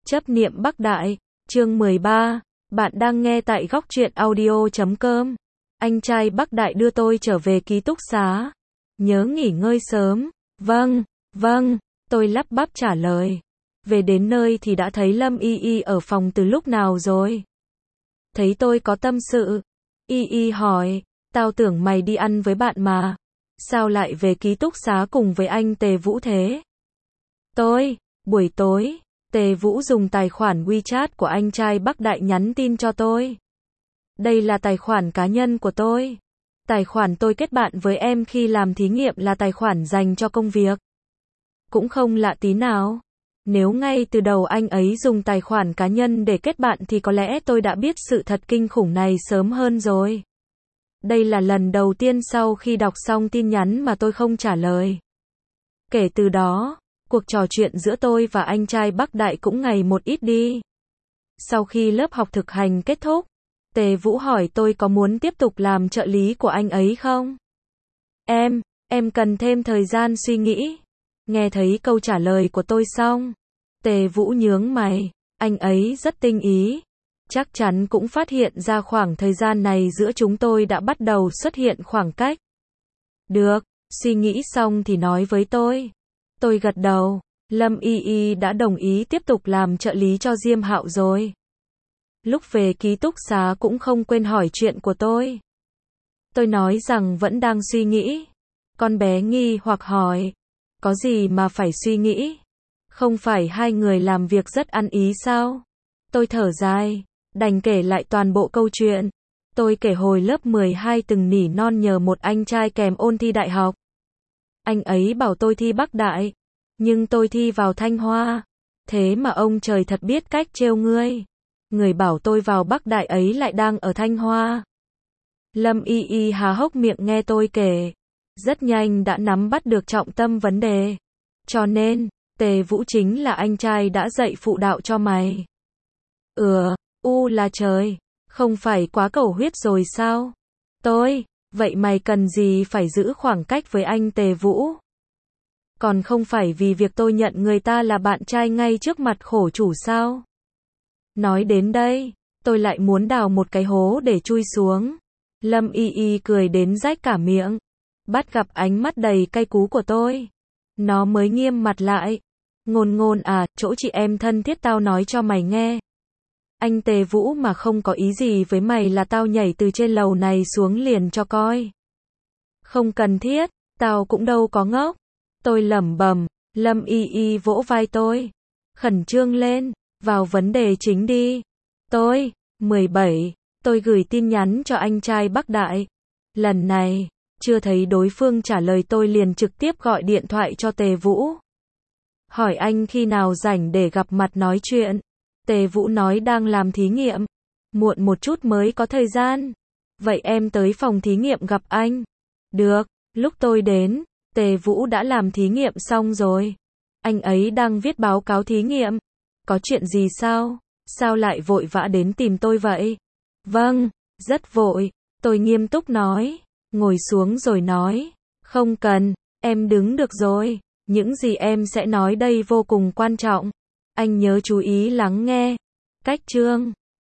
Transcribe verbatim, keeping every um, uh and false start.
Chấp niệm Bắc Đại, chương mười ba, bạn đang nghe tại góc truyện audio chấm com. Anh trai Bắc Đại đưa tôi trở về ký túc xá. Nhớ nghỉ ngơi sớm. Vâng, vâng, tôi lắp bắp trả lời. Về đến nơi thì đã thấy Lâm Y Y ở phòng từ lúc nào rồi? Thấy tôi có tâm sự. Y Y hỏi, tao tưởng mày đi ăn với bạn mà. Sao lại về ký túc xá cùng với anh Tề Vũ thế? Tôi, buổi tối, Tề Vũ dùng tài khoản WeChat của anh trai Bắc Đại nhắn tin cho tôi. Đây là tài khoản cá nhân của tôi. Tài khoản tôi kết bạn với em khi làm thí nghiệm là tài khoản dành cho công việc. Cũng không lạ tí nào. Nếu ngay từ đầu anh ấy dùng tài khoản cá nhân để kết bạn thì có lẽ tôi đã biết sự thật kinh khủng này sớm hơn rồi. Đây là lần đầu tiên sau khi đọc xong tin nhắn mà tôi không trả lời. Kể từ đó, cuộc trò chuyện giữa tôi và anh trai Bắc Đại cũng ngày một ít đi. Sau khi lớp học thực hành kết thúc, Tề Vũ hỏi tôi có muốn tiếp tục làm trợ lý của anh ấy không? Em, em cần thêm thời gian suy nghĩ. Nghe thấy câu trả lời của tôi xong, Tề Vũ nhướng mày, anh ấy rất tinh ý. Chắc chắn cũng phát hiện ra khoảng thời gian này giữa chúng tôi đã bắt đầu xuất hiện khoảng cách. Được, suy nghĩ xong thì nói với tôi. Tôi gật đầu, Lâm Y Y đã đồng ý tiếp tục làm trợ lý cho Diêm Hạo rồi. Lúc về ký túc xá cũng không quên hỏi chuyện của tôi. Tôi nói rằng vẫn đang suy nghĩ. Con bé nghi hoặc hỏi, có gì mà phải suy nghĩ? Không phải hai người làm việc rất ăn ý sao? Tôi thở dài, đành kể lại toàn bộ câu chuyện. Tôi kể hồi lớp mười hai từng nỉ non nhờ một anh trai kèm ôn thi đại học. Anh ấy bảo tôi thi Bắc Đại, nhưng tôi thi vào Thanh Hoa. Thế mà ông trời thật biết cách trêu ngươi. Người bảo tôi vào Bắc Đại ấy lại đang ở Thanh Hoa. Lâm Y Y há hốc miệng nghe tôi kể. Rất nhanh đã nắm bắt được trọng tâm vấn đề. Cho nên, Tề Vũ chính là anh trai đã dạy phụ đạo cho mày. Ừ, u là trời, không phải quá cầu huyết rồi sao? Tôi, vậy mày cần gì phải giữ khoảng cách với anh Tề Vũ? Còn không phải vì việc tôi nhận người ta là bạn trai ngay trước mặt khổ chủ sao? Nói đến đây, tôi lại muốn đào một cái hố để chui xuống. Lâm Y Y cười đến rách cả miệng. Bắt gặp ánh mắt đầy cay cú của tôi, nó mới nghiêm mặt lại. Ngôn Ngôn à, chỗ chị em thân thiết tao nói cho mày nghe. Anh Tề Vũ mà không có ý gì với mày là tao nhảy từ trên lầu này xuống liền cho coi. Không cần thiết, tao cũng đâu có ngốc. Tôi lẩm bẩm, Lâm Y Y vỗ vai tôi. Khẩn trương lên, vào vấn đề chính đi. Tôi, mười bảy, tôi gửi tin nhắn cho anh trai Bắc Đại. Lần này, chưa thấy đối phương trả lời tôi liền trực tiếp gọi điện thoại cho Tề Vũ. Hỏi anh khi nào rảnh để gặp mặt nói chuyện. Tề Vũ nói đang làm thí nghiệm. Muộn một chút mới có thời gian. Vậy em tới phòng thí nghiệm gặp anh. Được, lúc tôi đến, Tề Vũ đã làm thí nghiệm xong rồi. Anh ấy đang viết báo cáo thí nghiệm. Có chuyện gì sao? Sao lại vội vã đến tìm tôi vậy? Vâng, rất vội. Tôi nghiêm túc nói. Ngồi xuống rồi nói. Không cần, em đứng được rồi. Những gì em sẽ nói đây vô cùng quan trọng. Anh nhớ chú ý lắng nghe. Cách chương.